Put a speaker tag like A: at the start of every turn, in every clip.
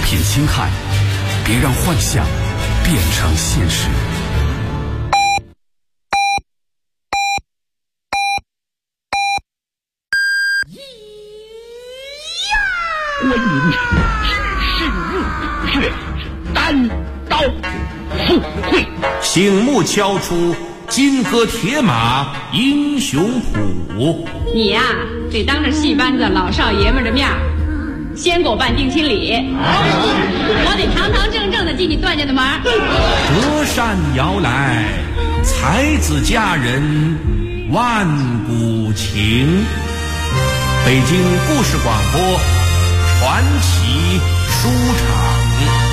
A: 品星汉，别让幻想变成现实。
B: 观音只是入土穴，单刀赴会，
C: 醒目敲出金戈铁马英雄谱。
D: 你呀，得当着戏班子老少爷们的面先给我办定亲礼，我得堂堂正正的进你段家的门。
C: 折扇摇来，才子佳人万古情。北京故事广播传奇书场。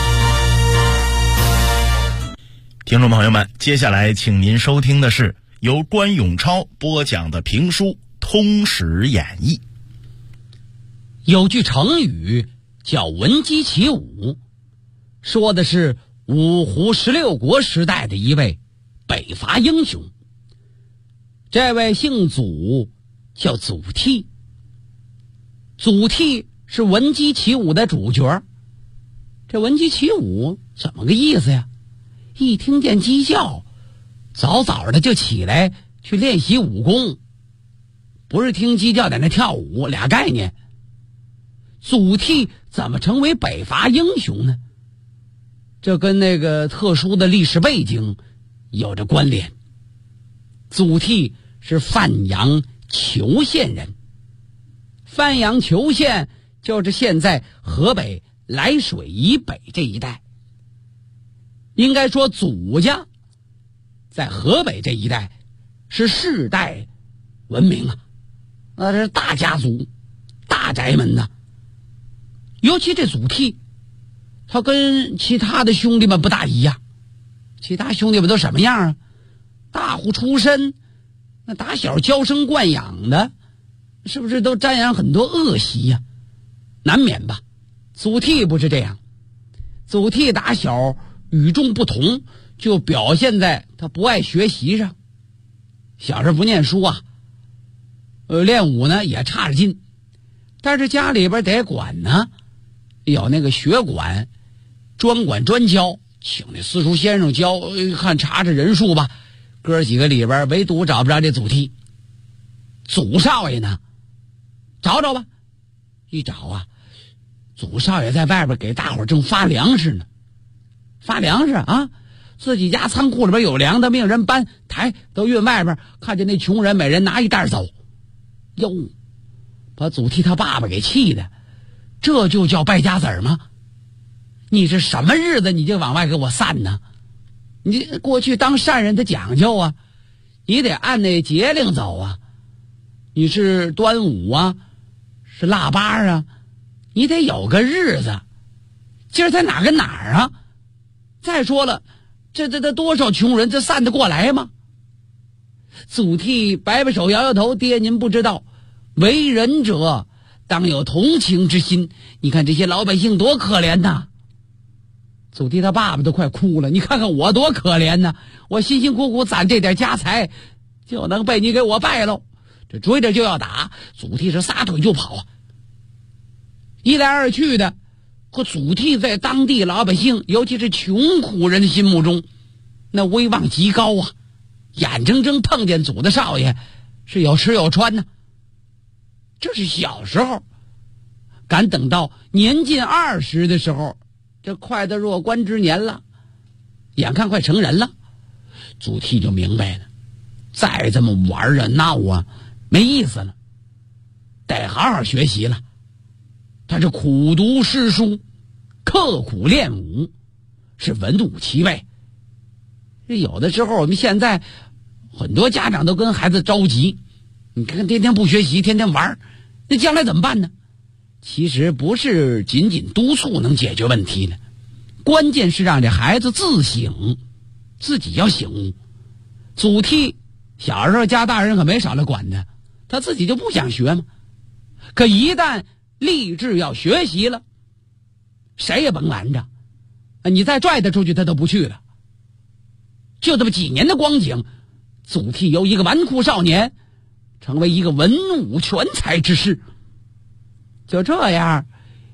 E: 听众朋友们，接下来请您收听的是由关永超播讲的评书《通史演义》。
F: 有句成语叫闻鸡起舞，说的是五胡16国时代的一位北伐英雄。这位姓祖，叫祖逖。祖逖是闻鸡起舞的主角。这闻鸡起舞怎么个意思呀？一听见鸡叫，早早的就起来去练习武功，不是听鸡叫在那跳舞，俩概念。祖逖怎么成为北伐英雄呢？这跟那个特殊的历史背景有着关联。祖逖是范阳虬县人，范阳虬县就是现在河北涞水以北这一带。应该说祖家在河北这一带是世代闻名啊，那是大家族大宅门呐。尤其这祖逖，他跟其他的兄弟们不大一样。其他兄弟们都什么样啊？大户出身，那打小娇生惯养的，是不是都沾染很多恶习呀？难免吧。祖逖不是这样，祖逖打小与众不同，就表现在他不爱学习上。小时候不念书啊，练武呢也差着劲，但是家里边得管呢，有那个学馆，专管专教，请那私塾先生教，看查查人数吧。哥几个里边唯独找不着这祖逖。祖少爷呢，找找吧。一找啊，祖少爷在外边给大伙正发粮食呢。发粮食啊，自己家仓库里边有粮，他命人搬抬都运外边，看见那穷人每人拿一袋走，哟，把祖逖他爸爸给气的。这就叫败家子儿吗？你是什么日子你就往外给我散呢？你过去当善人的讲究啊，你得按那节令走啊。你是端午啊，是腊八啊，你得有个日子。今儿在哪跟哪儿啊？再说了，这多少穷人，这散得过来吗？祖逖摆摆手，摇摇头，爹您不知道，为人者当有同情之心，你看这些老百姓多可怜呐。祖逖他爸爸都快哭了，你看看我多可怜呐，我辛辛苦苦攒这点家财，就能被你给我败喽。这追着就要打，祖逖是撒腿就跑啊。一来二去的，可祖逖在当地老百姓，尤其是穷苦人的心目中，那威望极高啊，眼睁睁碰见祖大少爷是有吃有穿呢。这是小时候，赶等到年近20的时候，这快到弱冠之年了，眼看快成人了，祖逖就明白了，再这么玩啊闹啊没意思了，得好好学习了。他是苦读诗书，刻苦练武，是文武齐备。有的时候我们现在很多家长都跟孩子着急，你看天天不学习，天天玩，那将来怎么办呢？其实不是仅仅督促能解决问题的，关键是让这孩子自省，自己要醒悟。祖逖小时候家大人可没少来管他，他自己就不想学嘛。可一旦立志要学习了，谁也甭拦着，你再拽他出去他都不去了。就这么几年的光景，祖逖由一个纨绔少年成为一个文武全才之士。就这样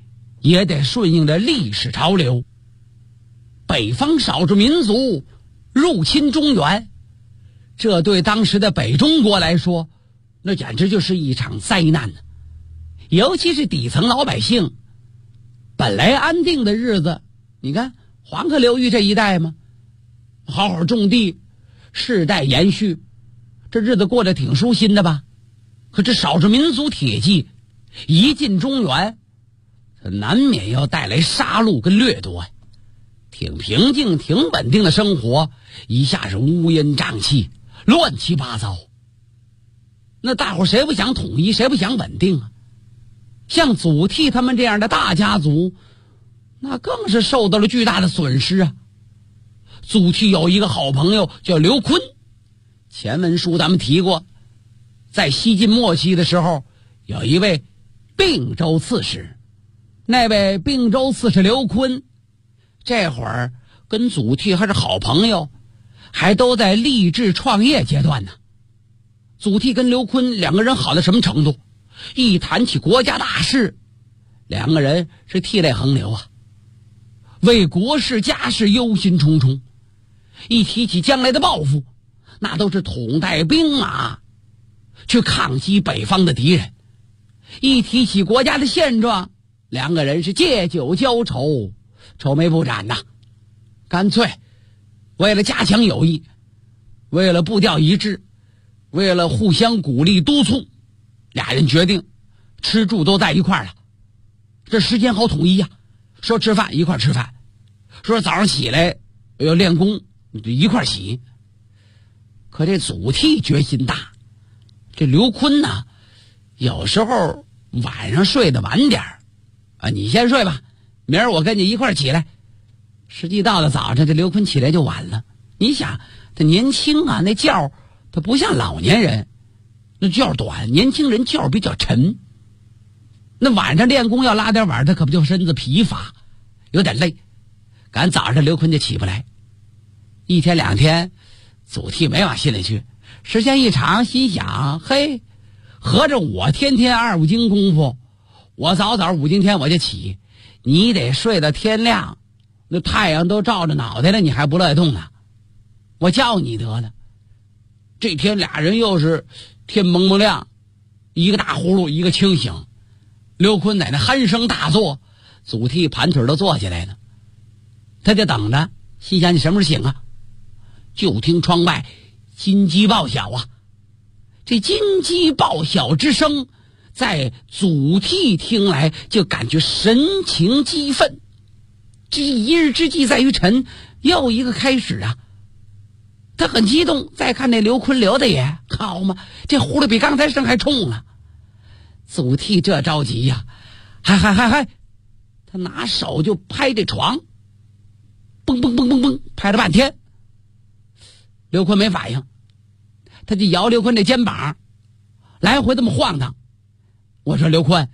F: 也得顺应着历史潮流。北方少数民族入侵中原，这对当时的北中国来说，那简直就是一场灾难呢。尤其是底层老百姓，本来安定的日子，你看黄河流域这一带嘛，好好种地，世代延续，这日子过得挺舒心的吧。可这少数民族铁骑一进中原，难免要带来杀戮跟掠夺呀。挺平静挺稳定的生活，一下是乌烟瘴气，乱七八糟。那大伙谁不想统一，谁不想稳定啊？像祖逖他们这样的大家族，那更是受到了巨大的损失啊。祖逖有一个好朋友叫刘琨，前文书咱们提过，在西晋末期的时候，有一位并州刺史，那位并州刺史刘琨，这会儿跟祖逖还是好朋友，还都在立志创业阶段呢。祖逖跟刘琨两个人好到什么程度？一谈起国家大事，两个人是涕泪横流啊，为国事家事忧心忡忡。一提起将来的抱负，那都是统带兵马去抗击北方的敌人。一提起国家的现状，两个人是借酒浇愁，愁眉不展呐。干脆为了加强友谊，为了步调一致，为了互相鼓励督促，俩人决定吃住都在一块儿了，这时间好统一呀。说吃饭一块儿吃饭，说早上起来要练功一块儿洗。可这祖逖决心大，这刘琨呢，有时候晚上睡得晚点啊，你先睡吧，明儿我跟你一块儿起来。实际到了早上，这刘琨起来就晚了。你想他年轻啊，那觉他不像老年人那觉短，年轻人觉比较沉。那晚上练功要拉点晚，他可不就身子疲乏，有点累。赶早上刘琨就起不来。一天两天，祖逖没往心里去，时间一长，心想：嘿，合着我天天2、5更功夫，我早早5更天我就起，你得睡到天亮，那太阳都照着脑袋了，你还不乐意动呢？我叫你得了。这天俩人又是天蒙蒙亮，一个打呼噜一个清醒。刘琨在那鼾声大作，祖逖盘腿都坐起来了。他就等着，心想你什么时候醒啊？就听窗外金鸡报晓啊！这金鸡报晓之声，在祖逖听来就感觉神情激愤。这一日之计在于晨，又一个开始啊！他很激动，再看那刘琨刘大爷，好嘛，这呼噜比刚才声还冲啊！祖逖这着急呀，嗨，他拿手就拍这床，蹦蹦蹦蹦蹦，拍了半天。刘琨没反应，他就摇刘琨这肩膀，来回这么晃荡。我说刘琨，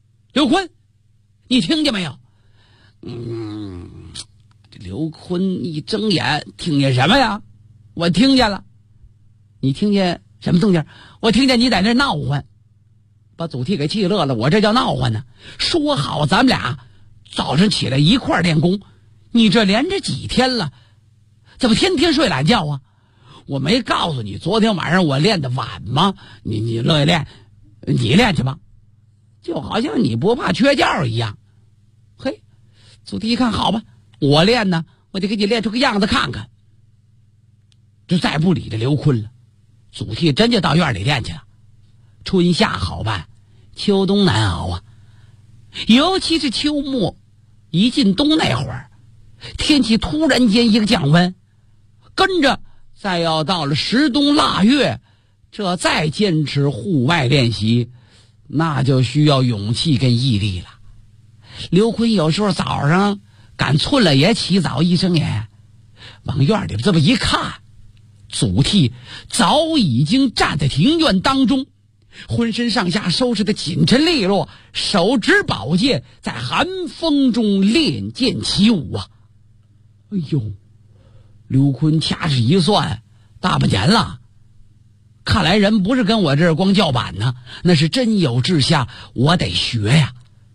F: 你听见没有？这刘琨一睁眼，听见什么呀？我听见了。你听见什么动静？我听见你在那闹唤，把祖逖给气乐了。我这叫闹唤呢？说好咱们俩早上起来一块儿练功，你这连着几天了，怎么天天睡懒觉啊？我没告诉你昨天晚上我练得晚吗？你乐意练，你练去吧，就好像你不怕缺觉一样。嘿，祖逖一看，好吧，我练呢，我就给你练出个样子看看。就再不理这刘琨了。祖逖真就到院里练去了。春夏好办，秋冬难熬啊。尤其是秋末一进冬那会儿，天气突然间一个降温，跟着再要到了10冬腊月，这再坚持户外练习，那就需要勇气跟毅力了。刘琨有时候早上赶寸了也起早，一睁眼往院里这么一看，祖逖早已经站在庭院当中，浑身上下收拾得紧陈利落，手执宝剑在寒风中练剑起舞啊！哎呦，刘琨掐指一算，大半年了。看来人不是跟我这儿光叫板呢，那是真有志向，我得学呀。大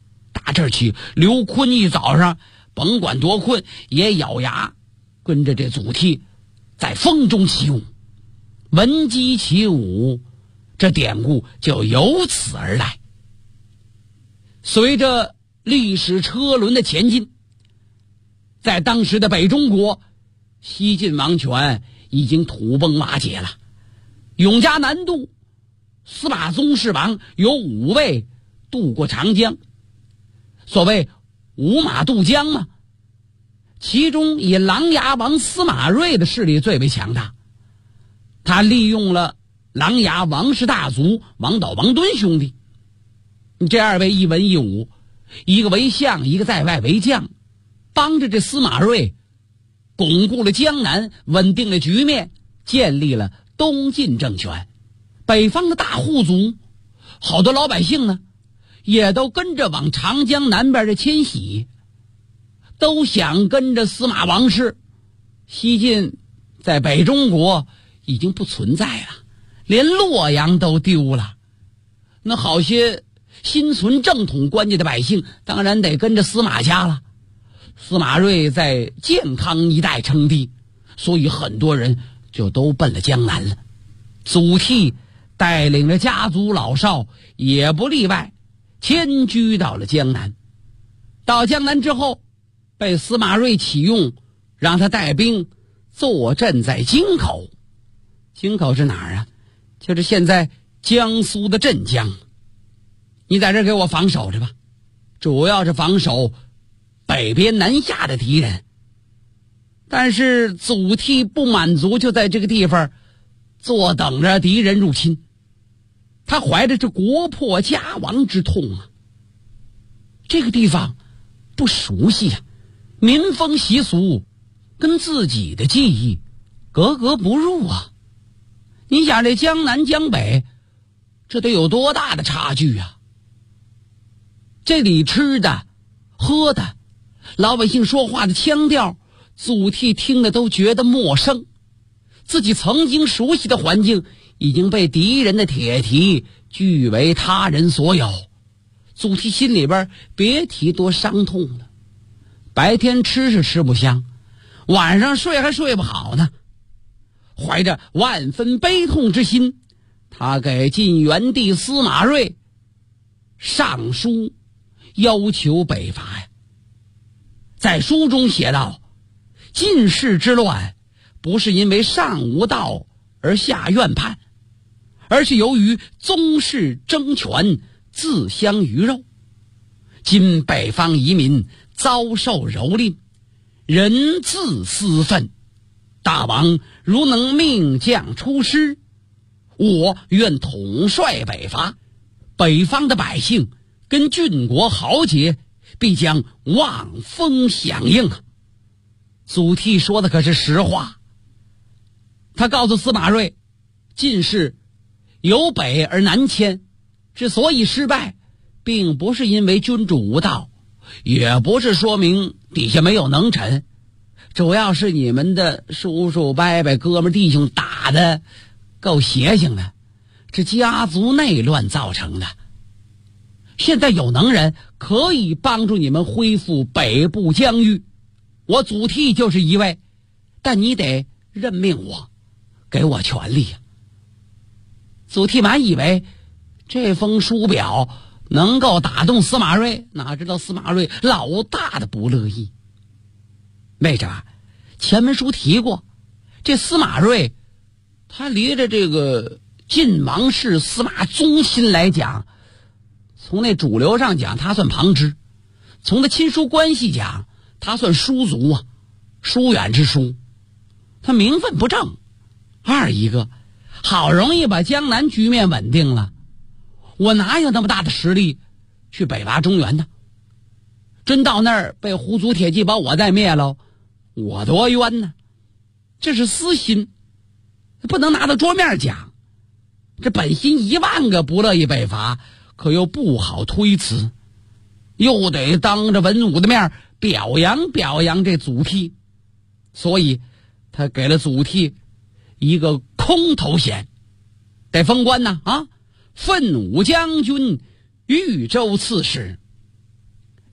F: 这儿起，刘坤一早上甭管多困也咬牙跟着这祖逖在风中起舞。闻鸡起舞这典故就由此而来。随着历史车轮的前进，在当时的北中国，西晋王权已经土崩瓦解了。永嘉南渡，司马宗室王有5位渡过长江，所谓五马渡江嘛。其中以琅琊王司马睿的势力最为强大，他利用了琅琊王氏大族王导、王敦兄弟这2位一文一武，一个为相，一个在外为将，帮着这司马睿巩固了江南，稳定了局面，建立了东晋政权。北方的大户族好多老百姓呢也都跟着往长江南边的迁徙，都想跟着司马王室。西晋在北中国已经不存在了，连洛阳都丢了。那好些心存正统观念的百姓当然得跟着司马家了。司马睿在建康一带称帝，所以很多人就都奔了江南了。祖逖带领着家族老少也不例外，迁居到了江南。到江南之后，被司马睿启用，让他带兵坐镇在京口。京口是哪儿啊？就是现在江苏的镇江。你在这儿给我防守着吧，主要是防守北边南下的敌人。但是祖逖不满足，就在这个地方坐等着敌人入侵。他怀着这国破家亡之痛啊，这个地方不熟悉啊，民风习俗跟自己的记忆格格不入啊。你想这江南江北，这得有多大的差距啊？这里吃的喝的，老百姓说话的腔调，祖逖听得都觉得陌生。自己曾经熟悉的环境已经被敌人的铁蹄据为他人所有。祖逖心里边别提多伤痛了。白天吃是吃不香，晚上睡还睡不好呢。怀着万分悲痛之心，他给晋元帝司马睿上书要求北伐呀。在书中写道，晋室之乱不是因为上无道而下怨叛，而是由于宗室争权，自相鱼肉。今北方移民遭受蹂躏，人自私愤，大王如能命将出师，我愿统帅北伐，北方的百姓跟郡国豪杰必将望风响应啊。祖逖说的可是实话。他告诉司马睿，晋室由北而南迁，之所以失败，并不是因为君主无道，也不是说明底下没有能臣，主要是你们的叔叔伯伯哥们弟兄打的够邪性的，是家族内乱造成的。现在有能人可以帮助你们恢复北部疆域，我祖逖就是一位，但你得任命我，给我权力呀。祖逖满以为这封书表能够打动司马睿，哪知道司马睿老大的不乐意。为什么？前文书提过，这司马睿他离着这个晋王室司马宗亲来讲，从那主流上讲他算旁支，从他亲属关系讲他算叔族啊，疏远之疏。他名分不正，二一个好容易把江南局面稳定了，我哪有那么大的实力去北伐中原呢？真到那儿被胡族铁骑把我再灭了，我多冤呢。这是私心，不能拿到桌面讲。这本心10000个不乐意北伐，可又不好推辞，又得当着文武的面表扬表扬这祖逖，所以他给了祖逖一个空头衔，得封官呐啊！奋武将军、豫州刺史。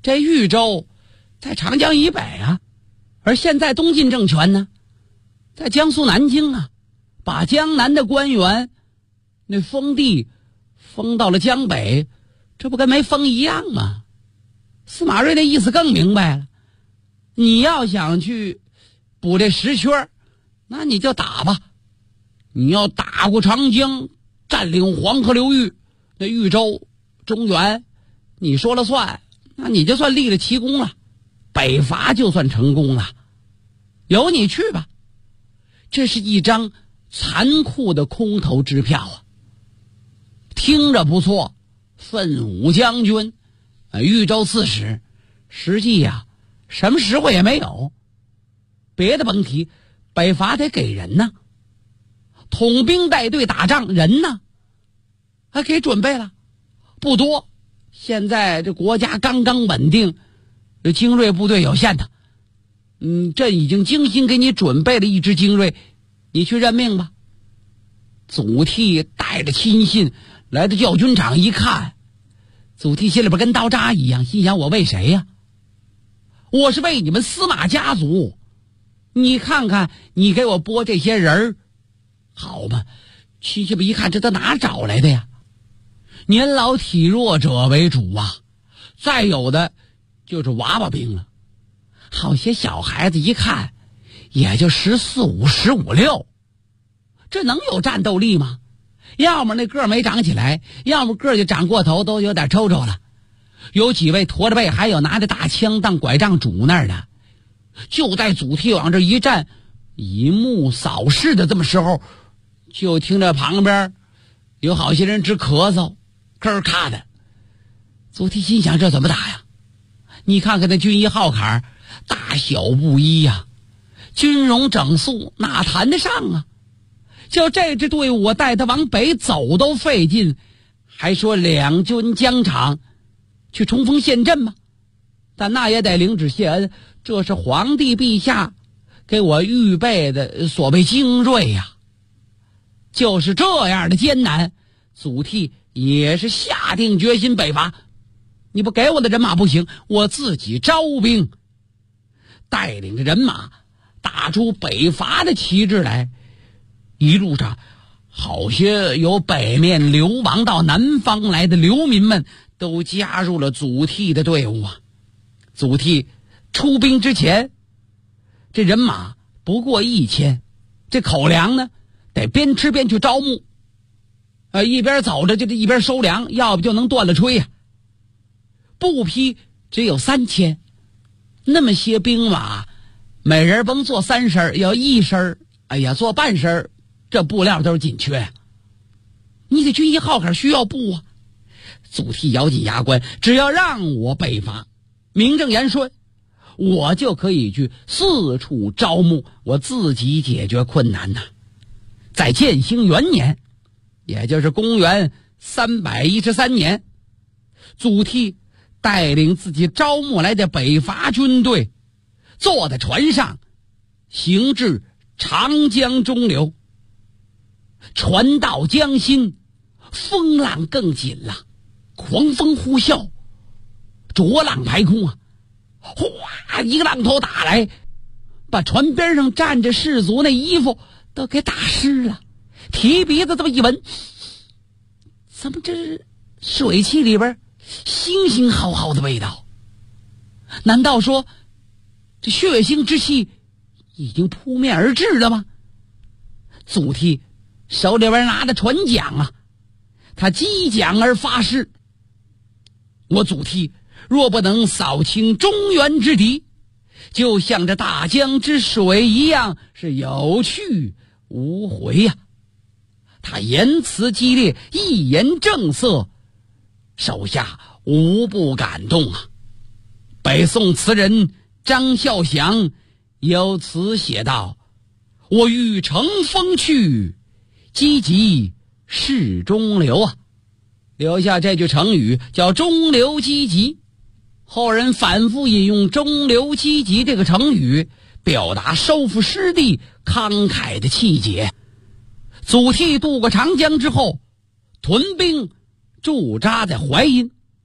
F: 这豫州在长江以北啊，而现在东晋政权呢在江苏南京啊，把江南的官员那封地封到了江北，这不跟没封一样吗？司马睿的意思更明白了，你要想去补这实缺，那你就打吧，你要打过长江，占领黄河流域，那豫州中原你说了算，那你就算立了奇功了，北伐就算成功了，由你去吧。这是一张残酷的空头支票啊，听着不错，奋武将军，豫州刺史，实际呀，什么实惠也没有。别的甭提，北伐得给人呢，统兵带队打仗人呢，还给准备了，不多。现在这国家刚刚稳定，这精锐部队有限的，朕已经精心给你准备了一支精锐，你去任命吧。祖逖带着亲信来到教军场一看，祖逖心里边跟刀扎一样，心想我为谁呀？我是为你们司马家族，你看看你给我拨这些人好吗？亲戚们一看，这都哪找来的呀？年老体弱者为主啊，再有的就是娃娃兵了。好些小孩子一看也就14、15、15、16，这能有战斗力吗？要么那个没长起来，要么个就长过头，都有点抽抽了。有几位驼着背，还有拿着大枪当拐杖拄那儿的。就在祖逖往这一站，以目扫视的这么时候，就听着旁边有好些人直咳嗽，咯咔的。祖逖心想，这怎么打呀？你看看那军衣号坎，大小不一呀，军容整肃，哪谈得上啊？就这支队伍，我带他往北走都费劲，还说两军疆场去冲锋陷阵吗？但那也得领旨谢恩，这是皇帝陛下给我预备的所谓精锐呀。就是这样的艰难，祖逖也是下定决心北伐。你不给我的人马不行，我自己招兵，带领着人马打出北伐的旗帜来。一路上好些由北面流亡到南方来的流民们都加入了祖逖的队伍啊。祖逖出兵之前，这人马不过1000，这口粮呢得边吃边去招募，一边走着就一边收粮，要不就能断了炊呀。布匹只有3000，那么些兵马，每人甭做3身，要1身，哎呀，做半身，这布料都是紧缺呀。你得军衣号坎需要布啊。祖逖咬紧牙关，只要让我北伐，名正言顺，我就可以去四处招募，我自己解决困难呐。在建兴元年，也就是公元313年，祖逖带领自己招募来的北伐军队，坐在船上行至长江中流。船到江心，风浪更紧了，狂风呼啸，浊浪排空啊！哗，一个浪头打来，把船边上站着士卒那衣服都给打湿了。提鼻子这么一闻，怎么这水汽里边腥腥浩浩的味道？难道说这血腥之气已经扑面而至了吗？祖逖手里边拿着船桨啊，他击桨而发誓，我祖逖若不能扫清中原之敌，就像这大江之水一样，是有去无回呀。他言辞激烈，一言正色，手下无不感动啊。北宋词人张孝祥有词写道：我欲乘风去，积极是中流啊。留下这句成语叫中流击楫。后人反复引用中流击楫这个成语，表达收复失地慷慨的气节。祖逖渡过长江之后，屯兵驻扎在淮阴，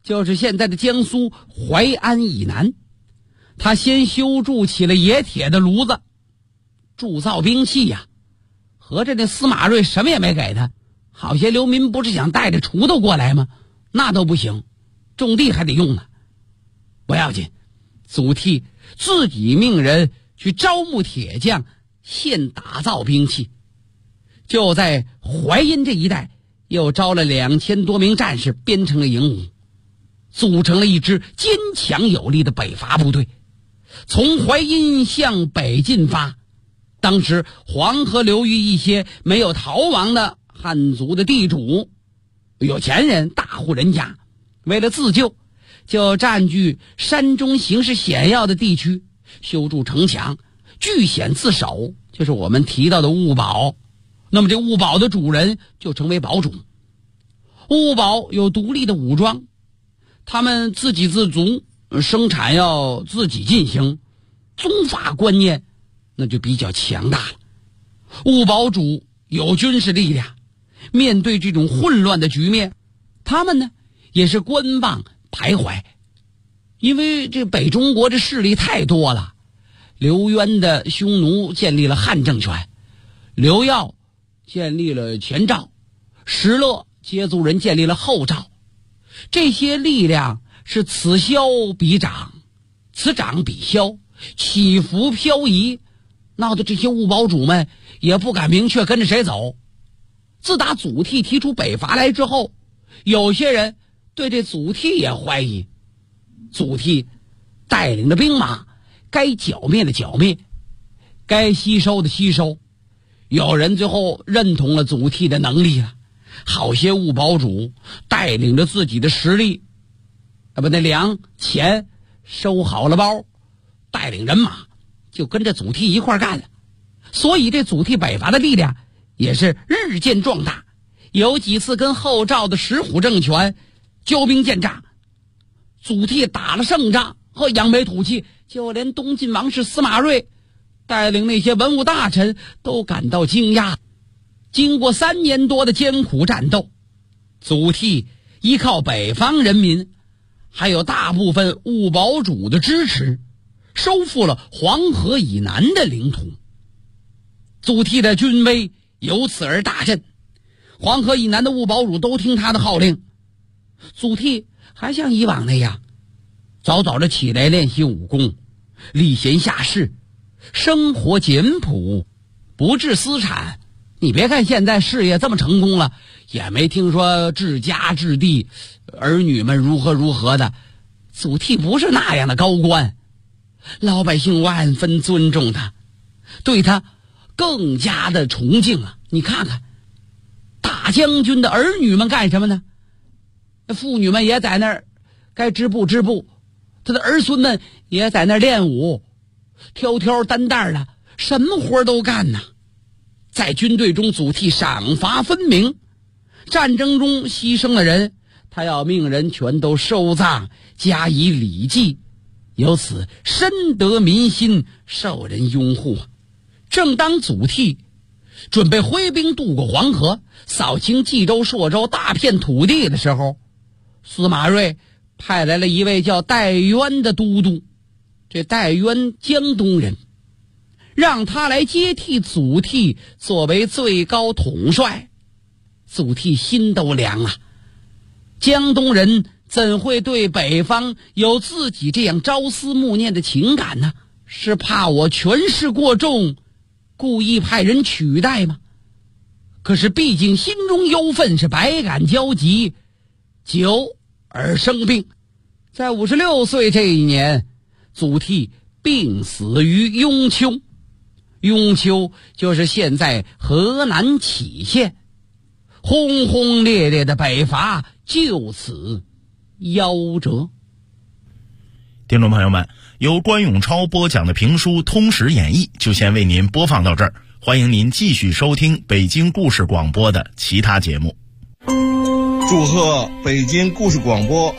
F: 就是现在的江苏淮安以南。他先修筑起了冶铁的炉子，铸造兵器呀。合着那司马睿什么也没给他，好些流民不是想带着锄头过来吗？那都不行，种地还得用呢。不要紧，祖逖自己命人去招募铁匠，现打造兵器。就在淮阴这一带，又招了2000多名战士，编成了营伍，组成了一支坚强有力的北伐部队，从淮阴向北进发。当时黄河流域一些没有逃亡的汉族的地主、有钱人、大户人家，为了自救，就占据山中形势险要的地区，修筑城墙，据险自守，就是我们提到的物保。那么这物保的主人就成为保主。物保有独立的武装，他们自给自足，生产要自己进行，宗法观念那就比较强大了。物保主有军事力量，面对这种混乱的局面，他们呢也是观望徘徊。因为这北中国这势力太多了，刘渊的匈奴建立了汉政权，刘耀建立了前赵，石勒接族人建立了后赵。这些力量是此消彼长，此长彼消，起伏漂移，闹得这些物保主们也不敢明确跟着谁走。自打祖逖提出北伐来之后，有些人对这祖逖也怀疑。祖逖带领的兵马该剿灭的剿灭，该吸收的吸收。有人最后认同了祖逖的能力了，好些物保主带领着自己的实力，把那粮钱收好了包，带领人马就跟着祖逖一块干了。所以这祖逖北伐的力量也是日渐壮大，有几次跟后赵的石虎政权交兵见诈，祖逖打了胜仗后扬眉吐气，就连东晋王室司马睿带领那些文武大臣都感到惊讶。经过3年多的艰苦战斗，祖逖依靠北方人民还有大部分物保主的支持，收复了黄河以南的领土。祖逖的军威由此而大振，黄河以南的物保主都听他的号令。祖逖还像以往那样，早早的起来练习武功，礼贤下士，生活简朴，不置私产。你别看现在事业这么成功了，也没听说治家治地，儿女们如何的。祖逖不是那样的高官，老百姓万分尊重他，对他更加的崇敬了。你看看大将军的儿女们干什么呢？妇女们也在那儿该织布织布，他的儿孙们也在那儿练武，挑挑担担的，什么活都干呢。在军队中，祖逖赏罚分明，战争中牺牲了人，他要命人全都收葬，加以礼祭，由此深得民心，受人拥护。正当祖逖准备挥兵渡过黄河，扫清冀州、朔州大片土地的时候，司马睿派来了一位叫戴渊的都督。这戴渊江东人，让他来接替祖逖作为最高统帅。祖逖心都凉了，江东人怎会对北方有自己这样朝思暮念的情感呢？是怕我权势过重，故意派人取代吗？可是毕竟心中忧愤，是百感交集，久而生病。在56岁这一年，祖逖病死于雍丘。雍丘就是现在河南杞县，轰轰烈烈的北伐就此夭折。
E: 听众朋友们，由关永超播讲的评书《通史演义》就先为您播放到这儿，欢迎您继续收听北京故事广播的其他节目。
G: 祝贺北京故事广播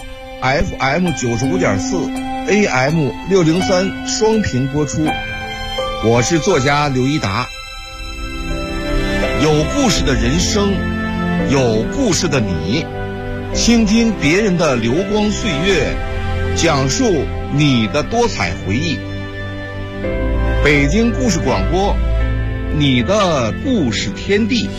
G: FM 95.4 AM 603双频播出。我是作家刘一达。有故事的人生，有故事的你， 倾听别人的流光岁月，讲述你的多彩回忆。北京故事广播，你的故事天地。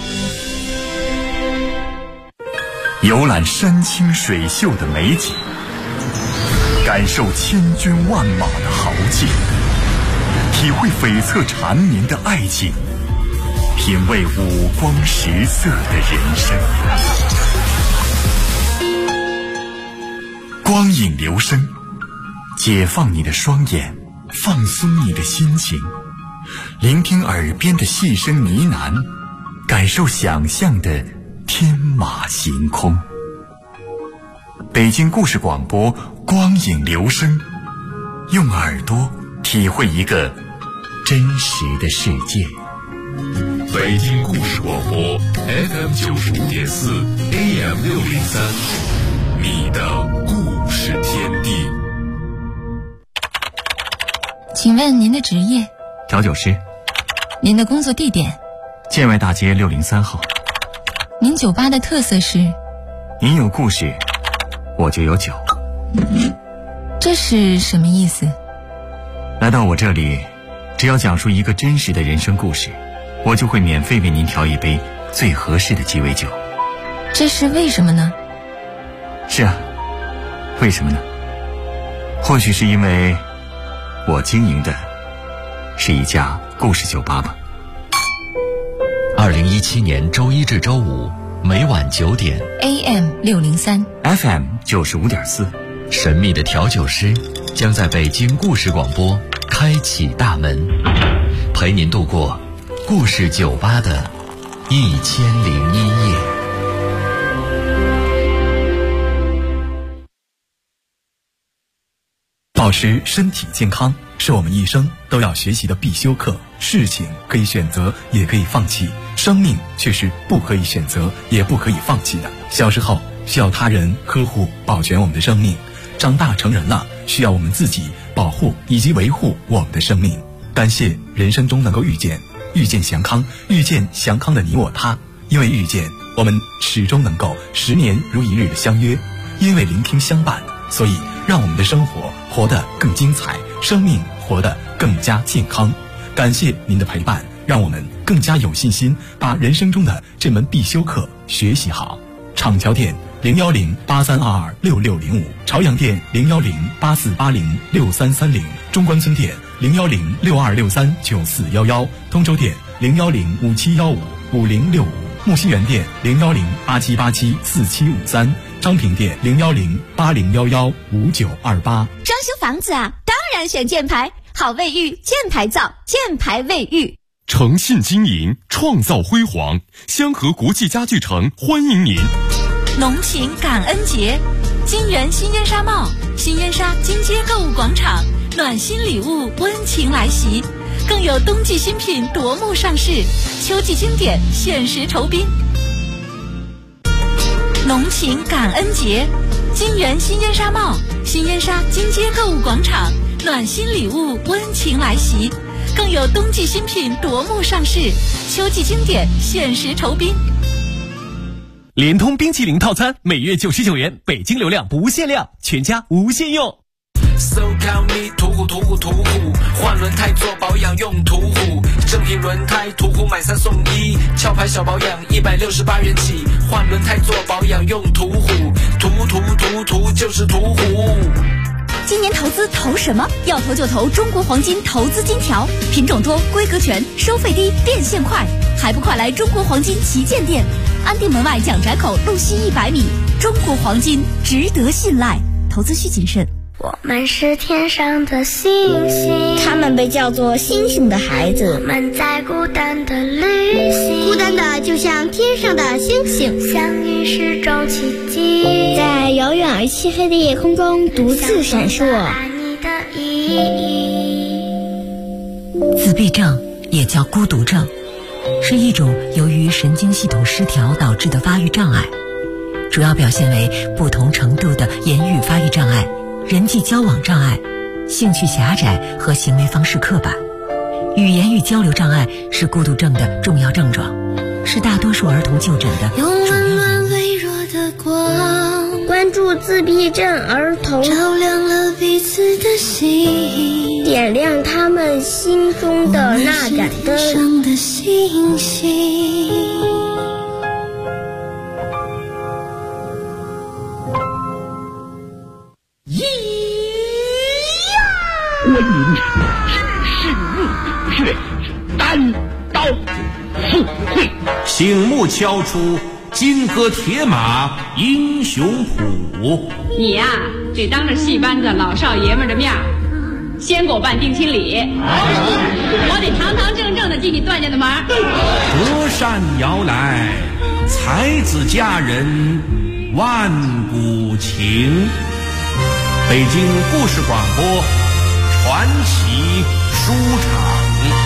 A: 游览山清水秀的美景，感受千军万马的豪劲，体会悱恻缠绵的爱情，品味五光十色的人生。光影流声，解放你的双眼，放松你的心情，聆听耳边的细声呢喃，感受想象的天马行空。北京故事广播，光影流声，用耳朵体会一个真实的世界。
C: 北京故事广播 FM 95.4 AM 603，你的故事天地。
H: 请问您的职业？
A: 调酒师。
H: 您的工作地点？
A: 建外大街603号。
H: 您酒吧的特色是？
A: 您有故事，我就有酒。
H: 这是什么意思？
A: 来到我这里，只要讲述一个真实的人生故事，我就会免费为您调一杯最合适的鸡尾酒。
H: 这是为什么呢？
A: 是啊，为什么呢？或许是因为我经营的是一家故事酒吧吧。
I: 2017年周一至周五每晚9点
H: AM 603
A: FM 95.4，
I: 神秘的调酒师将在北京故事广播开启大门，陪您度过故事酒吧的1001夜。
J: 保持身体健康是我们一生都要学习的必修课。事情可以选择，也可以放弃，生命却是不可以选择，也不可以放弃的。小时候需要他人呵护保全我们的生命，长大成人了需要我们自己保护以及维护我们的生命。感谢人生中能够遇见祥康，遇见祥康的你我他。因为遇见，我们始终能够10年如一日的相约；因为聆听相伴，所以让我们的生活活得更精彩，生命活得更加健康。感谢您的陪伴，让我们更加有信心把人生中的这门必修课学习好。厂桥店01083226605，朝阳店01084806330，中关村店01062639411，通州店01057155065，木樨园店01087874753，昌平店01080115928。
K: 装修房子啊，当然选箭牌，好卫浴，箭牌造，箭牌卫浴。
L: 诚信经营，创造辉煌，香河国际家具城欢迎您。
K: 浓情感恩节，金源新烟纱帽，新烟纱金街购物广场，暖心礼物温情来袭，更有冬季新品夺目上市，秋季经典限时酬宾。浓情感恩节，金源新烟纱帽，新烟纱金街购物广场，暖心礼物温情来袭，更有冬季新品夺目上市，秋季经典限时酬宾。
M: 联通冰淇淋套餐每月99元，北京流量不限量，全家无限用。
N: So call me 途虎，换轮胎做保养用途虎，正品轮胎途虎买3送1，壳牌小保养168元起，换轮胎做保养用途虎，途就是途虎。
K: 今年投资投什么？要投就投中国黄金投资金条，品种多，规格全，收费低，变现快，还不快来中国黄金旗舰店，安定门外蒋宅口路西100米，中国黄金值得信赖，投资需谨慎。
O: 我们是天上的星星，
P: 他们被叫做星星的孩子。
O: 我们在孤单的旅行，
P: 孤单的就像天上的星星，
O: 相遇是种奇迹，
P: 在遥远而漆黑的夜空中独自闪烁。
O: 爱你的意义。
Q: 自闭症也叫孤独症，是一种由于神经系统失调导致的发育障碍，主要表现为不同程度的言语发育障碍、人际交往障碍、兴趣狭窄和行为方式刻板。语言与交流障碍是孤独症的重要症状，是大多数儿童就诊的主要原因。
O: 用温暖微弱的光助自闭症儿童，
P: 照亮了彼此的心，
O: 点亮他们心中的那盏灯。
P: 上的星星。
B: 观音知识入穴，单刀赴会，
C: 醒目敲出金戈铁马英雄谱。
D: 你呀，得当着戏班子老少爷们的面先给我办定亲礼，我得堂堂正正的进你段家的门。
C: 隔山摇来，才子佳人万古情。北京故事广播传奇书场。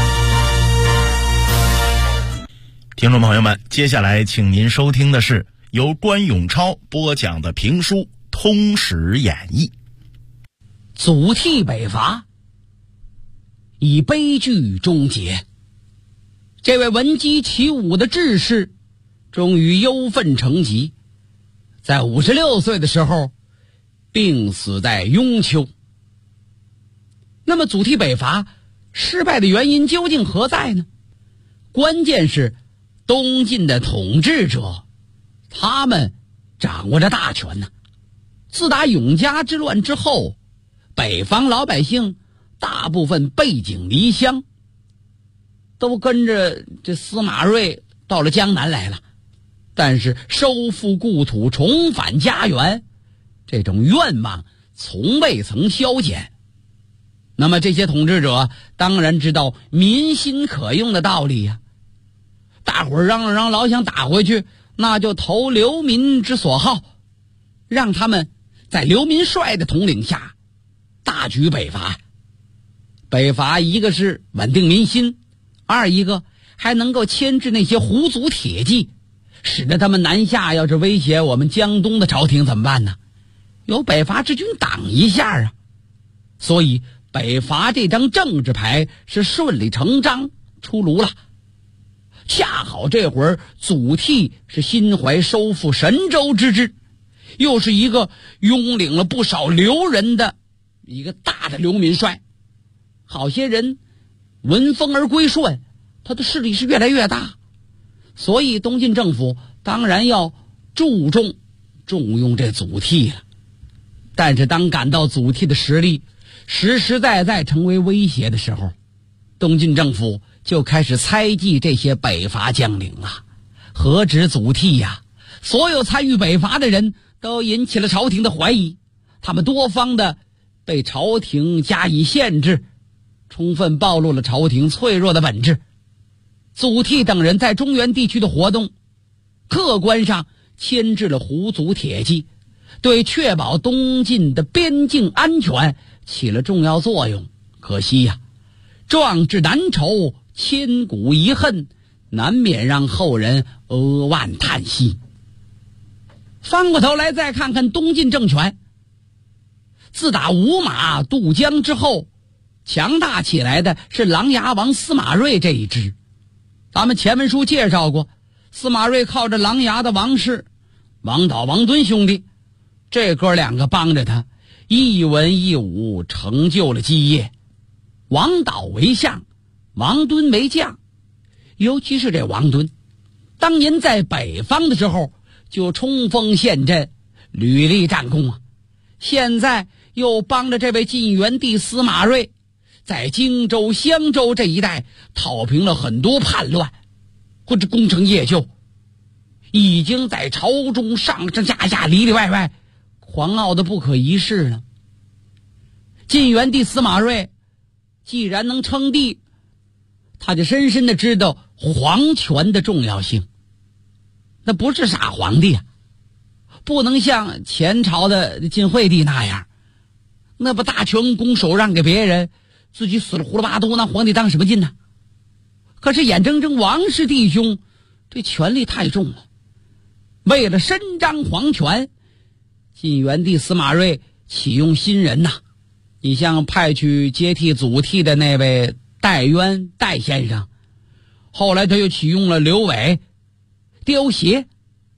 E: 听众朋友们，接下来请您收听的是由关永超播讲的评书《通史演义》。
F: 祖逖北伐以悲剧终结，这位闻鸡起舞的志士终于忧愤成疾，在56岁的时候病死在雍丘。那么祖逖北伐失败的原因究竟何在呢？关键是东晋的统治者，他们掌握着大权呢。自打永嘉之乱之后，北方老百姓大部分背井离乡，都跟着这司马睿到了江南来了。但是收复故土，重返家园，这种愿望从未曾消减。那么这些统治者当然知道民心可用的道理呀，大伙儿嚷老想打回去，那就投刘民之所好，让他们在刘民帅的统领下大举北伐。北伐一个是稳定民心，二一个还能够牵制那些胡族铁骑，使得他们南下，要是威胁我们江东的朝廷怎么办呢？有北伐之军挡一下啊。所以北伐这张政治牌是顺理成章出炉了。恰好这会儿祖逖是心怀收复神州之志，又是一个拥领了不少刘人的一个大的刘民帅，好些人闻风而归顺，他的势力是越来越大。所以东晋政府当然要重用这祖逖了。但是当感到祖逖的实力实实在在成为威胁的时候，东晋政府就开始猜忌这些北伐将领了。何止祖逖呀，所有参与北伐的人都引起了朝廷的怀疑，他们多方的被朝廷加以限制，充分暴露了朝廷脆弱的本质。祖逖等人在中原地区的活动，客观上牵制了胡族铁骑，对确保东晋的边境安全起了重要作用。可惜呀，壮志难酬，千古遗恨，难免让后人扼腕叹息。翻过头来再看看东晋政权，自打吴马渡江之后，强大起来的是琅琊王司马睿这一支。咱们前文书介绍过，司马睿靠着琅琊的王氏、王导、王敦兄弟，这哥两个帮着他一文一武，成就了基业。王导为相，王敦为将。尤其是这王敦，当年在北方的时候就冲锋陷阵，屡立战功啊。现在又帮着这位晋元帝司马睿，在荆州、襄州这一带讨平了很多叛乱，或者攻城夜救，已经在朝中上上下下里里外外狂傲的不可一世了。晋元帝司马睿既然能称帝，他就深深的知道皇权的重要性。那不是傻皇帝啊，不能像前朝的晋惠帝那样，那不大权拱手让给别人，自己死了胡了八都，那皇帝当什么劲呢？可是眼睁睁王氏弟兄这权力太重了，为了伸张皇权，晋元帝司马睿启用新人呐。你像派去接替祖逖的那位戴渊戴先生，后来他又启用了刘伟、刁协，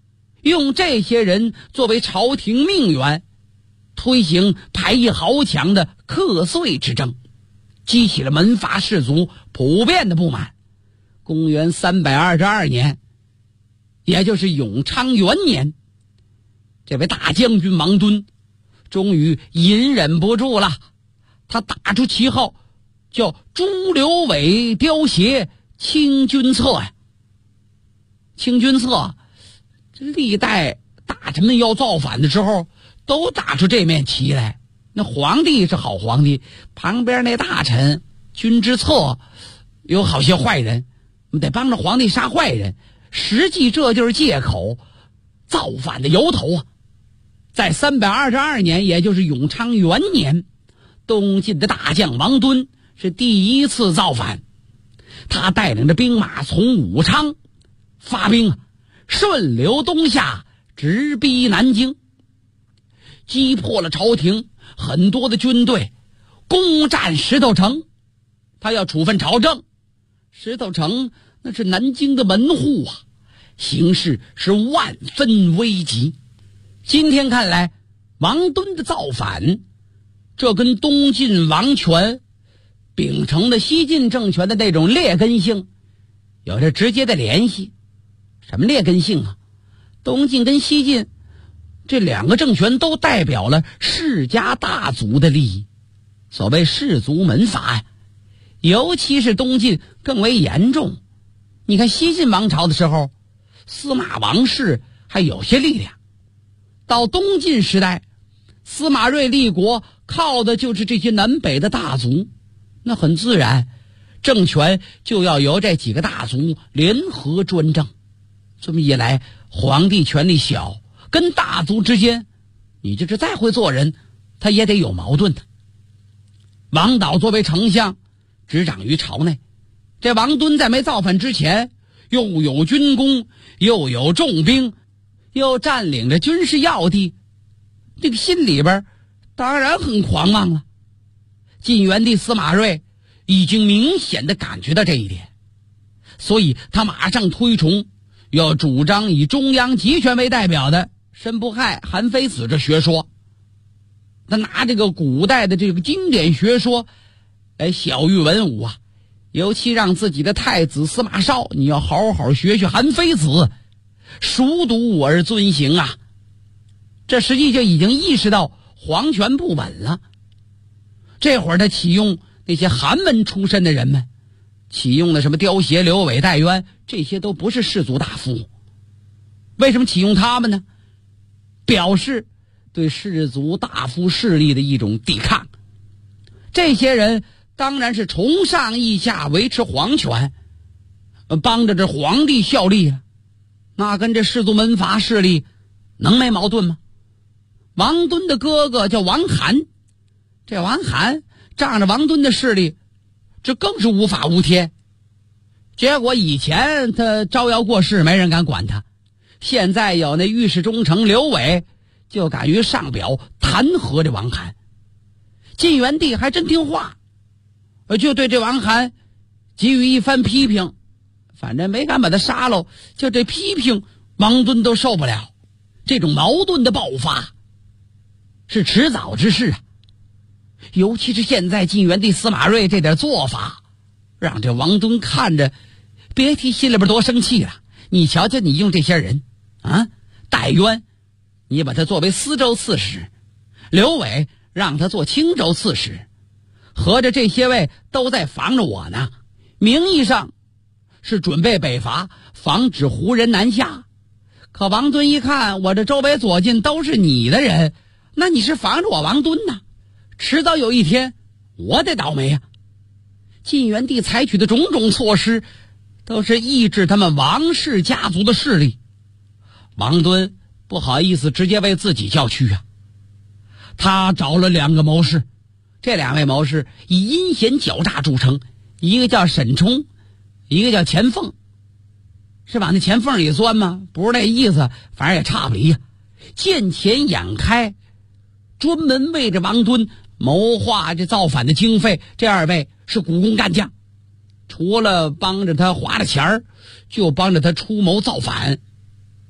F: 用这些人作为朝廷命员，推行排异豪强的课税之政，激起了门阀士族普遍的不满。公元322年，也就是永昌元年，这位大将军王敦终于隐忍不住了，他打出旗号叫朱刘伟雕协清君侧呀。清君侧，这历代大臣们要造反的时候都打出这面旗来。那皇帝是好皇帝，旁边那大臣君之侧有好些坏人，我们得帮着皇帝杀坏人，实际这就是借口，造反的由头啊。在322年，也就是永昌元年，东晋的大将王敦是第一次造反。他带领着兵马从武昌发兵，顺流东下，直逼南京，击破了朝廷很多的军队，攻占石头城。他要处分朝政，石头城那是南京的门户啊，形势是万分危急。今天看来，王敦的造反，这跟东晋王权秉承的西晋政权的那种劣根性有着直接的联系。什么劣根性啊？东晋跟西晋这两个政权都代表了世家大族的利益，所谓氏族门阀呀，尤其是东晋更为严重。你看西晋王朝的时候，司马王室还有些力量，到东晋时代，司马睿立国靠的就是这些南北的大族，那很自然，政权就要由这几个大族联合专政。这么一来，皇帝权力小，跟大族之间，你就是再会做人，他也得有矛盾的。王导作为丞相，执掌于朝内，这王敦在没造反之前，又有军功，又有重兵，又占领着军事要地，这个心里边当然很狂妄了。晋元帝司马睿已经明显的感觉到这一点，所以他马上推崇要主张以中央集权为代表的申不害、韩非子这学说。他拿这个古代的这个经典学说小喻文武啊，尤其让自己的太子司马绍，你要好好学学韩非子，熟读而遵行啊。这实际就已经意识到皇权不稳了。这会儿他启用那些寒门出身的人们，启用的什么刁协、刘伟、戴渊，这些都不是士族大夫。为什么启用他们呢？表示对士族大夫势力的一种抵抗。这些人当然是崇尚意下，维持皇权，帮着这皇帝效力了，那跟这士族门阀势力能没矛盾吗？王敦的哥哥叫王涵，这王涵仗着王敦的势力，这更是无法无天。结果以前他招摇过市，没人敢管他，现在有那御史中丞刘伟就敢于上表弹劾这王涵。晋元帝还真听话，就对这王涵给予一番批评，反正没敢把他杀了，就这批评王敦都受不了。这种矛盾的爆发是迟早之事啊，尤其是现在晋元帝司马睿这点做法，让这王敦看着别提心里边多生气了。你瞧瞧，你用这些人啊，戴渊你把他作为司州刺史，刘伟让他做青州刺史，合着这些位都在防着我呢，名义上是准备北伐，防止胡人南下。可王敦一看，我这周围左近都是你的人，那你是防着我王敦呢，迟早有一天我得倒霉呀。晋元帝采取的种种措施都是抑制他们王氏家族的势力。王敦不好意思直接为自己叫屈啊，他找了2个谋士，这2位谋士以阴险狡诈著称，一个叫沈冲，一个叫钱凤。是往那钱缝里钻吗？不是那意思，反正也差不离呀。见钱眼开，专门为着王敦谋划这造反的经费。这2位是股肱干将，除了帮着他花了钱儿，就帮着他出谋造反。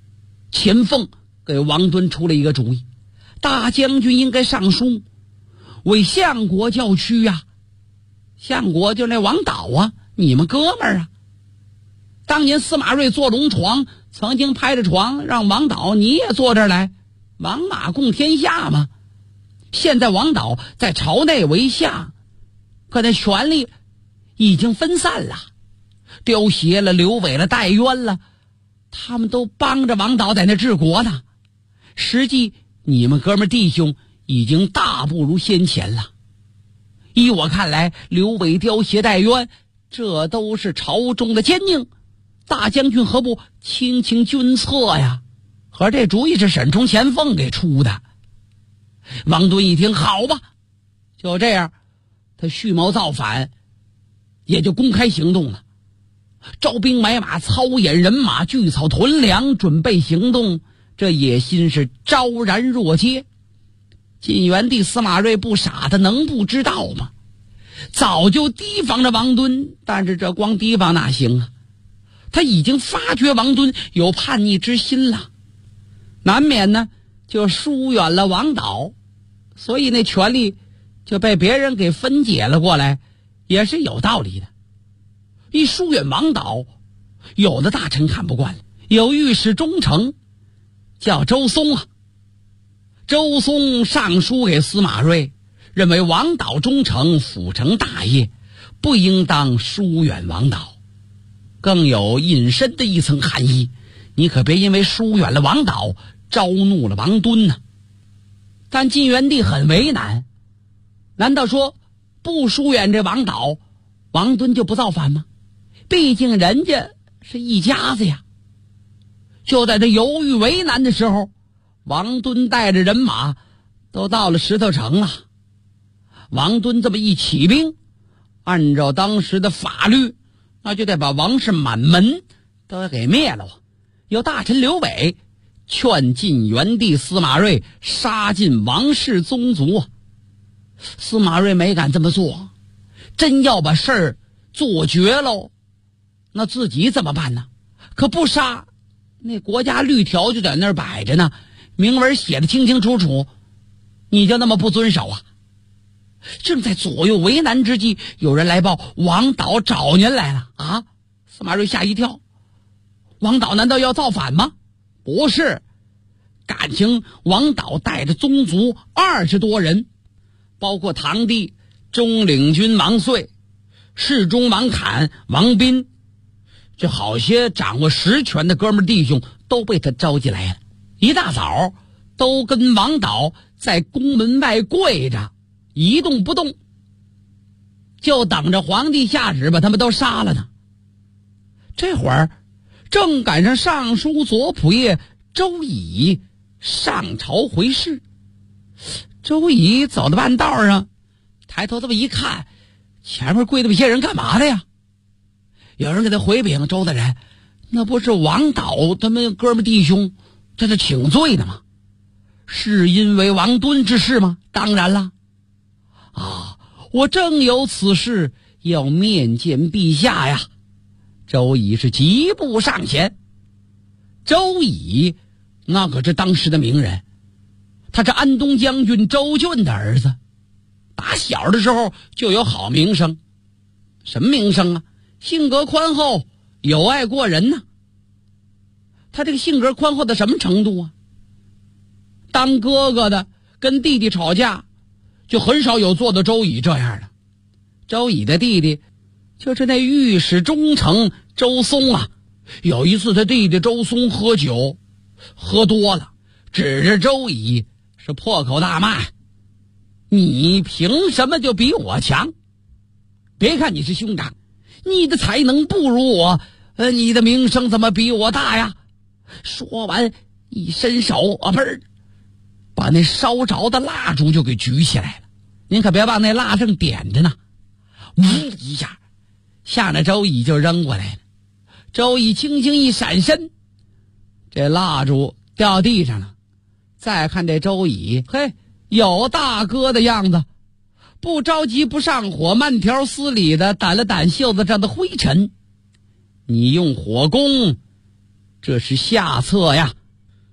F: 钱凤给王敦出了一个主意，大将军应该上书为相国叫屈呀。相国就那王导啊，你们哥们儿啊。当年司马睿坐龙床，曾经拍着床让王导你也坐这儿来，王马共天下嘛。现在王导在朝内为相，可那权力已经分散了，刁协了、刘伟了、戴渊了，他们都帮着王导在那治国呢。实际你们哥们弟兄已经大不如先前了。依我看来，刘伟、刁协、戴渊这都是朝中的奸佞，大将军何不倾听军策呀？可这主意是沈冲、钱凤给出的。王敦一听，好吧，就这样，他蓄谋造反，也就公开行动了，招兵买马，操演人马，聚草屯粮，准备行动。这野心是昭然若揭。晋元帝司马睿不傻，他能不知道吗？早就提防着王敦，但是这光提防哪行啊？他已经发觉王敦有叛逆之心了，难免呢就疏远了王导，所以那权力就被别人给分解了过来，也是有道理的。一疏远王导，有的大臣看不惯了，有御史中丞叫周松啊。周松上书给司马睿，认为王导忠诚，辅成大业，不应当疏远王导。更有隐身的一层含义，你可别因为疏远了王导，招怒了王敦呢。但晋元帝很为难，难道说不疏远这王导，王敦就不造反吗？毕竟人家是一家子呀。就在这犹豫为难的时候，王敦带着人马都到了石头城了。王敦这么一起兵，按照当时的法律，那就得把王氏满门都给灭了。有大臣刘伟劝晋元帝司马睿杀尽王氏宗族，司马睿没敢这么做，真要把事儿做绝喽，那自己怎么办呢？可不杀，那国家律条就在那儿摆着呢，明文写的清清楚楚，你就那么不遵守啊？正在左右为难之际，有人来报王导找您来了啊！司马睿吓一跳，王导难道要造反吗？不是，感情王导带着宗族20多人，包括堂弟中领军王遂、侍中王侃、王斌，这好些掌握实权的哥们弟兄都被他召集来了。一大早都跟王导在宫门外跪着，一动不动，就等着皇帝下旨把他们都杀了呢。这会儿正赶上尚书左仆射周乙上朝回事。周乙走到半道上，抬头这么一看，前面跪这么些人干嘛的呀？有人给他回禀，周大人，那不是王导他们哥们弟兄在这请罪呢吗？是因为王敦之事吗？当然了。啊，我正有此事要面见陛下呀。周乙是急步上前。周乙那可是当时的名人，他是安东将军周俊的儿子，打小的时候就有好名声。什么名声啊？性格宽厚，友爱过人呢。他这个性格宽厚到什么程度啊？当哥哥的跟弟弟吵架，就很少有做到周乙这样的。周乙的弟弟就是那御史中丞周松啊。有一次他弟弟周松喝酒喝多了，指着周乙是破口大骂，你凭什么就比我强？别看你是兄长，你的才能不如我，你的名声怎么比我大呀？说完一伸手砰，把那烧着的蜡烛就给举起来了。您可别忘那蜡正点着呢，呜一下向着周乙就扔过来了。周乙轻轻一闪身，这蜡烛掉地上了。再看这周乙，嘿，有大哥的样子，不着急不上火，慢条斯理的掸了掸袖子上的灰尘。你用火攻，这是下策呀。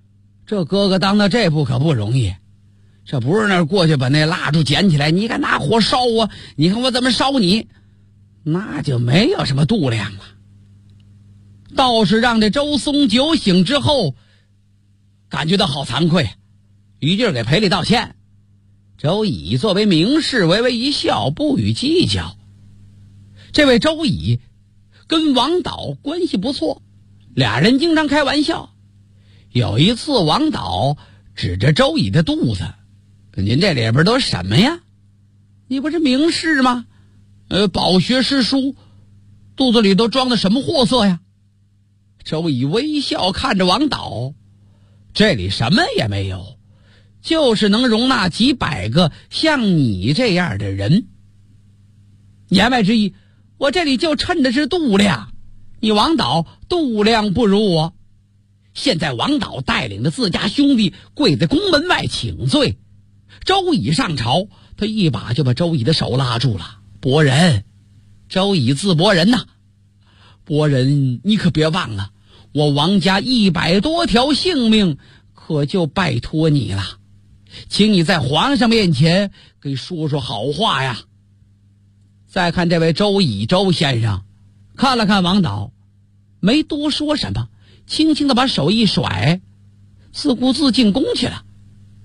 F: 这哥哥当到这步可不容易，这不是那过去把那蜡烛捡起来，你敢拿火烧我，你看我怎么烧你，那就没有什么度量了。倒是让这周松酒醒之后感觉到好惭愧，于劲儿给赔礼道歉。周乙作为名士微微一笑，不予计较。这位周乙跟王导关系不错，俩人经常开玩笑。有一次王导指着周乙的肚子，您这里边都什么呀？你不是名士吗？饱学诗书，肚子里都装的什么货色呀？周乙微笑看着王导，这里什么也没有，就是能容纳几百个像你这样的人。言外之意，我这里就趁的是度量，你王导度量不如我。现在王导带领着自家兄弟跪在宫门外请罪，周乙上朝，他一把就把周乙的手拉住了。伯仁，周乙字伯仁呐，伯仁你可别忘了，我王家100多条性命可就拜托你了，请你在皇上面前给说说好话呀。再看这位周乙周先生，看了看王导，没多说什么，轻轻地把手一甩，自顾自进宫去了。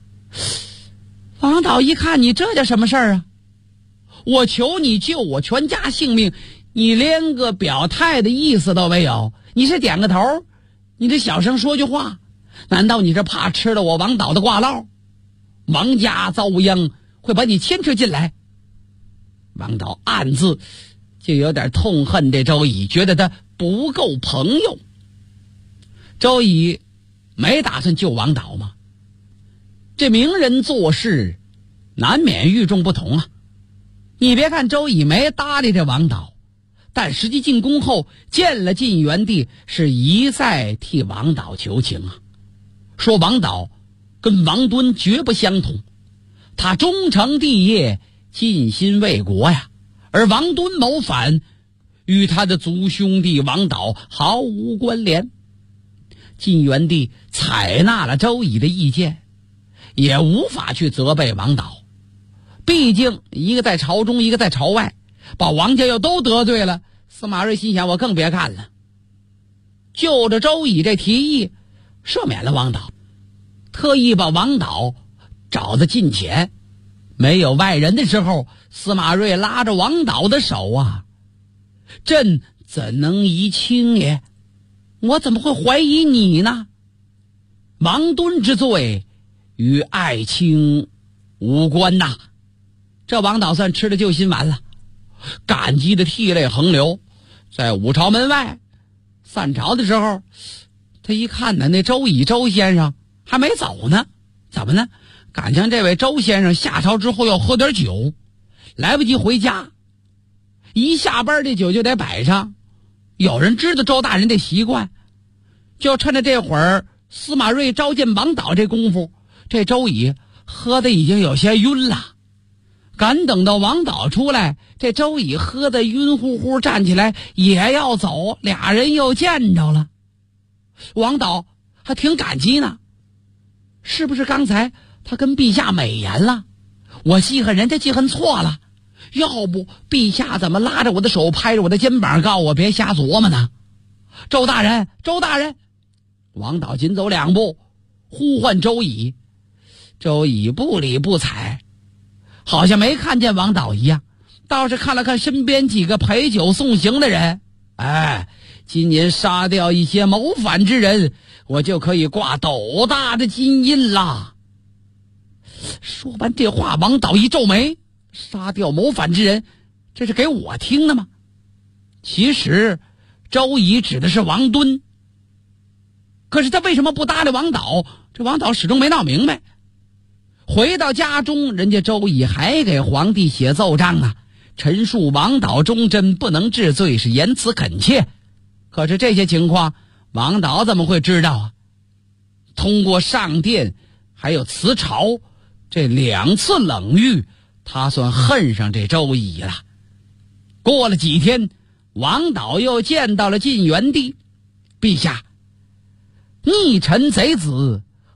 F: 王导一看，你这叫什么事儿啊？我求你救我全家性命，你连个表态的意思都没有，你是点个头，你这小声说句话，难道你是怕吃了我王导的挂烙？王家遭殃会把你牵扯进来？王导暗自就有点痛恨这周乙，觉得他不够朋友。周乙没打算救王导吗？这名人做事难免与众不同啊。你别看周乙没搭理这王导，但实际进宫后见了晋元帝，是一再替王导求情啊，说王导跟王敦绝不相同，他忠诚帝业，尽心为国呀，而王敦谋反，与他的族兄弟王导毫无关联。晋元帝采纳了周乙的意见，也无法去责备王导，毕竟一个在朝中，一个在朝外，把王家又都得罪了。司马睿心想，我更别干了，就着周乙这提议赦免了王导，特意把王导找得近前。没有外人的时候，司马睿拉着王导的手啊，朕怎能疑卿也？我怎么会怀疑你呢？王敦之罪与爱卿无关呐。这王导算吃了救心丸了，感激的涕泪横流。在武朝门外散朝的时候，他一看呢，那周乙周先生还没走呢。怎么呢？感情这位周先生下朝之后要喝点酒，来不及回家，一下班这酒就得摆上。有人知道周大人的习惯，就趁着这会儿司马睿召见王导这功夫，这周乙喝的已经有些晕了。赶等到王导出来，这周乙喝的晕乎乎，站起来也要走，俩人又见着了。王导还挺感激呢，是不是刚才他跟陛下美言了？我记恨人家记恨错了，要不陛下怎么拉着我的手，拍着我的肩膀，告我别瞎琢磨呢？周大人，周大人！王导紧走2步，呼唤周乙。周乙不理不睬，好像没看见王导一样，倒是看了看身边几个陪酒送行的人。今年杀掉一些谋反之人，我就可以挂斗大的金印啦。说完这话，王导一皱眉，杀掉谋反之人，这是给我听的吗？其实周乙指的是王敦，可是他为什么不搭理王导？这王导始终没闹明白。回到家中，人家周乙还给皇帝写奏章啊，陈述王导忠贞，不能治罪，是言辞恳切。可是这些情况王导怎么会知道啊？通过上殿还有辞朝这2次冷遇，他算恨上这周乙了。过了几天，王导又见到了晋元帝。陛下，逆臣贼子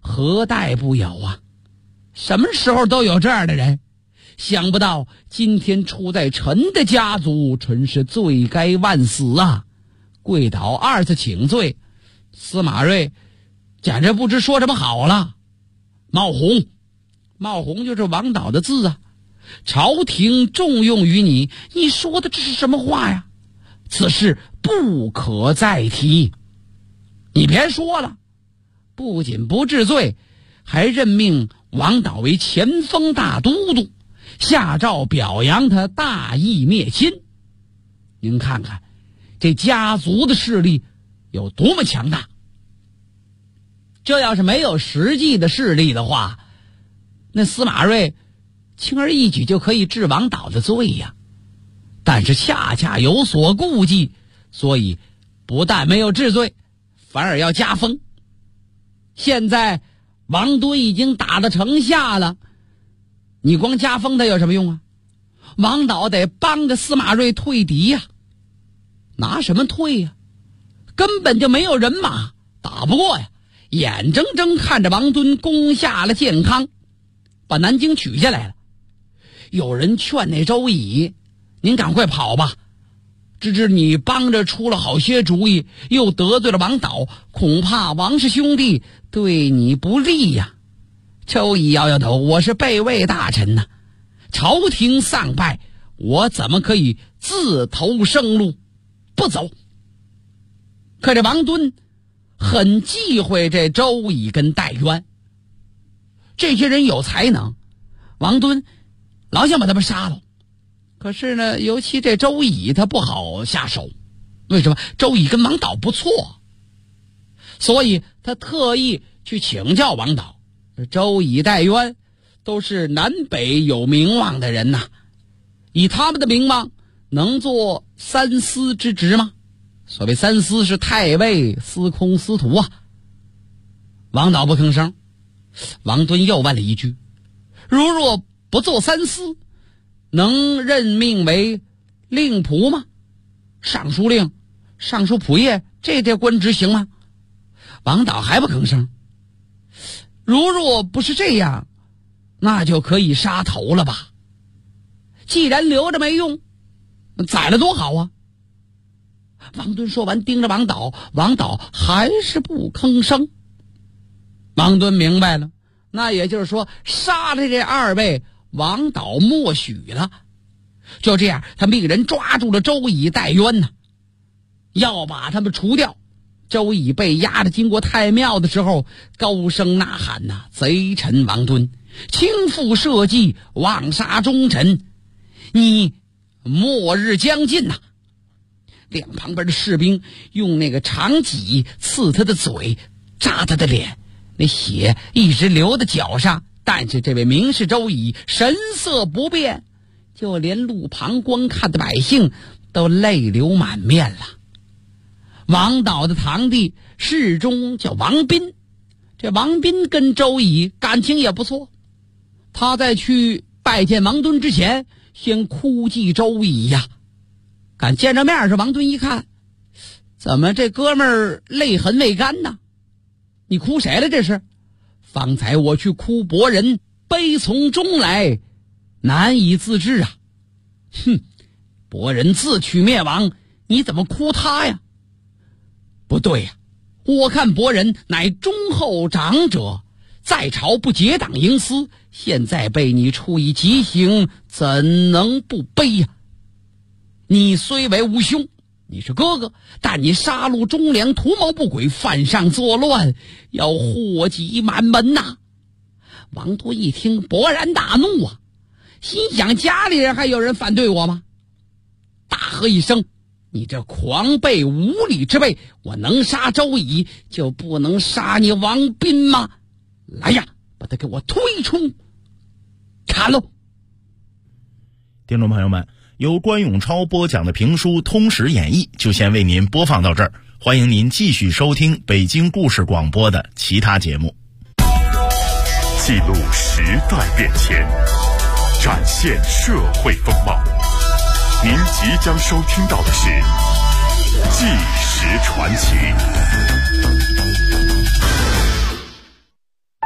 F: 何待不有啊？什么时候都有这样的人。想不到今天出在臣的家族，真是罪该万死啊！跪倒二次请罪。司马睿简直不知说什么好了。冒红就是王导的字啊。朝廷重用于你，你说的这是什么话呀？此事不可再提。你别说了，不仅不治罪，还任命王导为前锋大都督，下诏表扬他大义灭亲。您看看这家族的势力有多么强大。这要是没有实际的势力的话，那司马睿轻而易举就可以治王导的罪呀。但是恰恰有所顾忌，所以不但没有治罪，反而要加封。现在王敦已经打到城下了，你光加封他有什么用啊？王导得帮着司马睿退敌呀。拿什么退呀？根本就没有人马，打不过呀。眼睁睁看着王敦攻下了建康，把南京取下来了。有人劝那周乙，您赶快跑吧，只是你帮着出了好些主意，又得罪了王导，恐怕王氏兄弟对你不利呀。周乙摇摇头，我是备位大臣呐，朝廷丧败，我怎么可以自投生路不走？可这王敦很忌讳这周乙跟戴渊，这些人有才能，王敦老想把他们杀了。可是呢，尤其这周乙他不好下手。为什么？周乙跟王导不错，所以他特意去请教王导。周乙、戴渊都是南北有名望的人呐，以他们的名望能做三司之职吗？所谓三司是太尉、司空、司徒啊。王导不吭声。王敦又问了一句，如若不做三司，能任命为令仆吗？尚书令、尚书仆射，这官职行吗？王导还不吭声。如若不是这样，那就可以杀头了吧。既然留着没用，宰了多好啊。王敦说完，盯着王导，王导还是不吭声。王敦明白了，那也就是说，杀了这二位，王导默许了。就这样，他命人抓住了周乙、戴渊呢，要把他们除掉。周乙被押着经过太庙的时候，高声呐喊呐：“贼臣王敦，轻负社稷，妄杀忠臣，你末日将近呐！”两旁边的士兵用那个长戟刺他的嘴，扎他的脸，那血一直流到脚上。但是这位名士周乙神色不变，就连路旁观看的百姓都泪流满面了。王导的堂弟世中叫王斌，这王斌跟周乙感情也不错。他在去拜见王敦之前，先哭祭周乙呀。敢见着面时，王敦一看，怎么这哥们儿泪痕未干呢？你哭谁了这是？方才我去哭伯仁，悲从中来，难以自制啊。哼，伯仁自取灭亡，你怎么哭他呀？不对呀，我看伯仁乃忠厚长者，在朝不结党营私，现在被你处以极刑，怎能不悲呀？你虽为无兄，你是哥哥，但你杀戮忠良，图谋不轨，犯上作乱，要祸及满门呐！王敦一听，勃然大怒啊，心想家里人还有人反对我吗？大喝一声：“你这狂悖无礼之辈！我能杀周乙，就不能杀你王斌吗？来呀，把他给我推出砍喽！”
E: 听众朋友们，由关永超播讲的评书《通史演义》就先为您播放到这儿，欢迎您继续收听北京故事广播的其他节目。
A: 记录时代变迁，展现社会风貌。您即将收听到的是《纪实传奇》。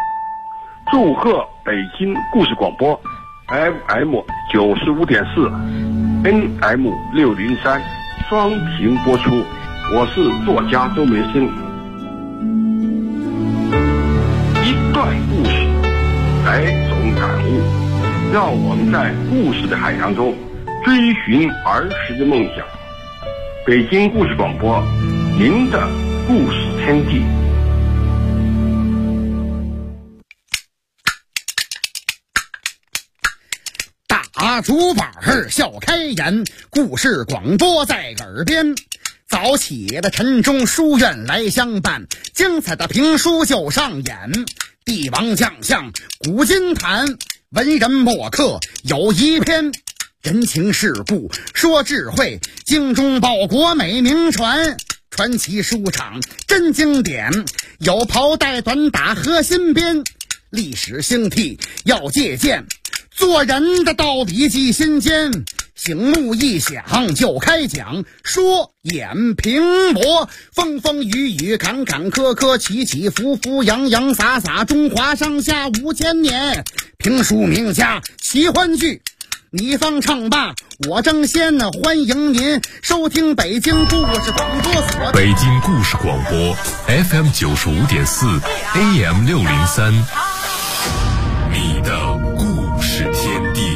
R: 祝贺北京故事广播 FM 95.4 NM 603双屏播出。我是作家周梅生。一段故事，百种感悟，让我们在故事的海洋中追寻儿时的梦想。北京故事广播，您的故事天地。
S: 大竹板笑开颜，故事广播在耳边。早起的晨钟书院来相伴，精彩的评书就上演。帝王将相古今谈，文人墨客有一篇。人情世故说智慧，精忠报国美名传。传奇书场真经典，有袍带短打和新编。历史兴替要借鉴，做人的道理记心间。醒目一响就开讲，说演评驳，风风雨雨坎坎坷坷，起起伏伏洋洋洒洒，中华上下5000年。评书名家奇欢剧，你方唱罢我争先，欢迎您收听北京故事广播所。
L: 北京故事广播 FM 95.4 AM 603，你的故事天地。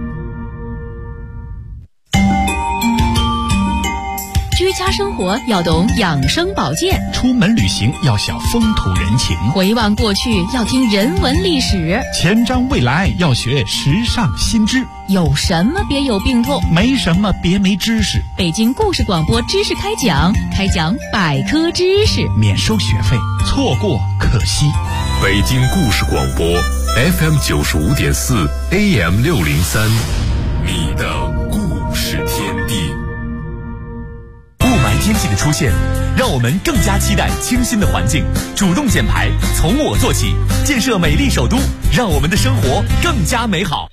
K: 居家生活要懂养生保健，
A: 出门旅行要晓风土人情，
K: 回望过去要听人文历史，
A: 前瞻未来要学时尚新知。
K: 有什么别有病痛，
A: 没什么别没知识。
K: 北京故事广播知识开讲，开讲百科知识，
A: 免收学费，错过可惜。
L: 北京故事广播 FM 95.4 AM 603，你的故事天地。
T: 雾霾天气的出现，让我们更加期待清新的环境。主动减排，从我做起，建设美丽首都，让我们的生活更加美好。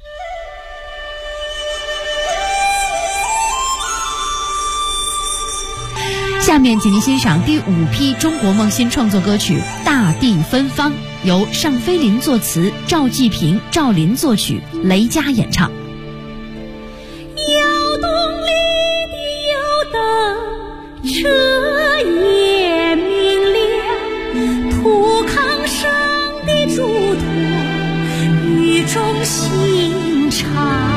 K: 下面请您欣赏第5批中国梦新创作歌曲《大地芬芳》，由尚飞林作词，赵继平、赵林作曲，雷佳演唱。
U: 窑洞里的油灯，车也明亮，土炕上的嘱托，语重心长。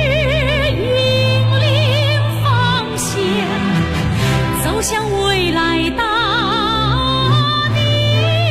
U: 向未来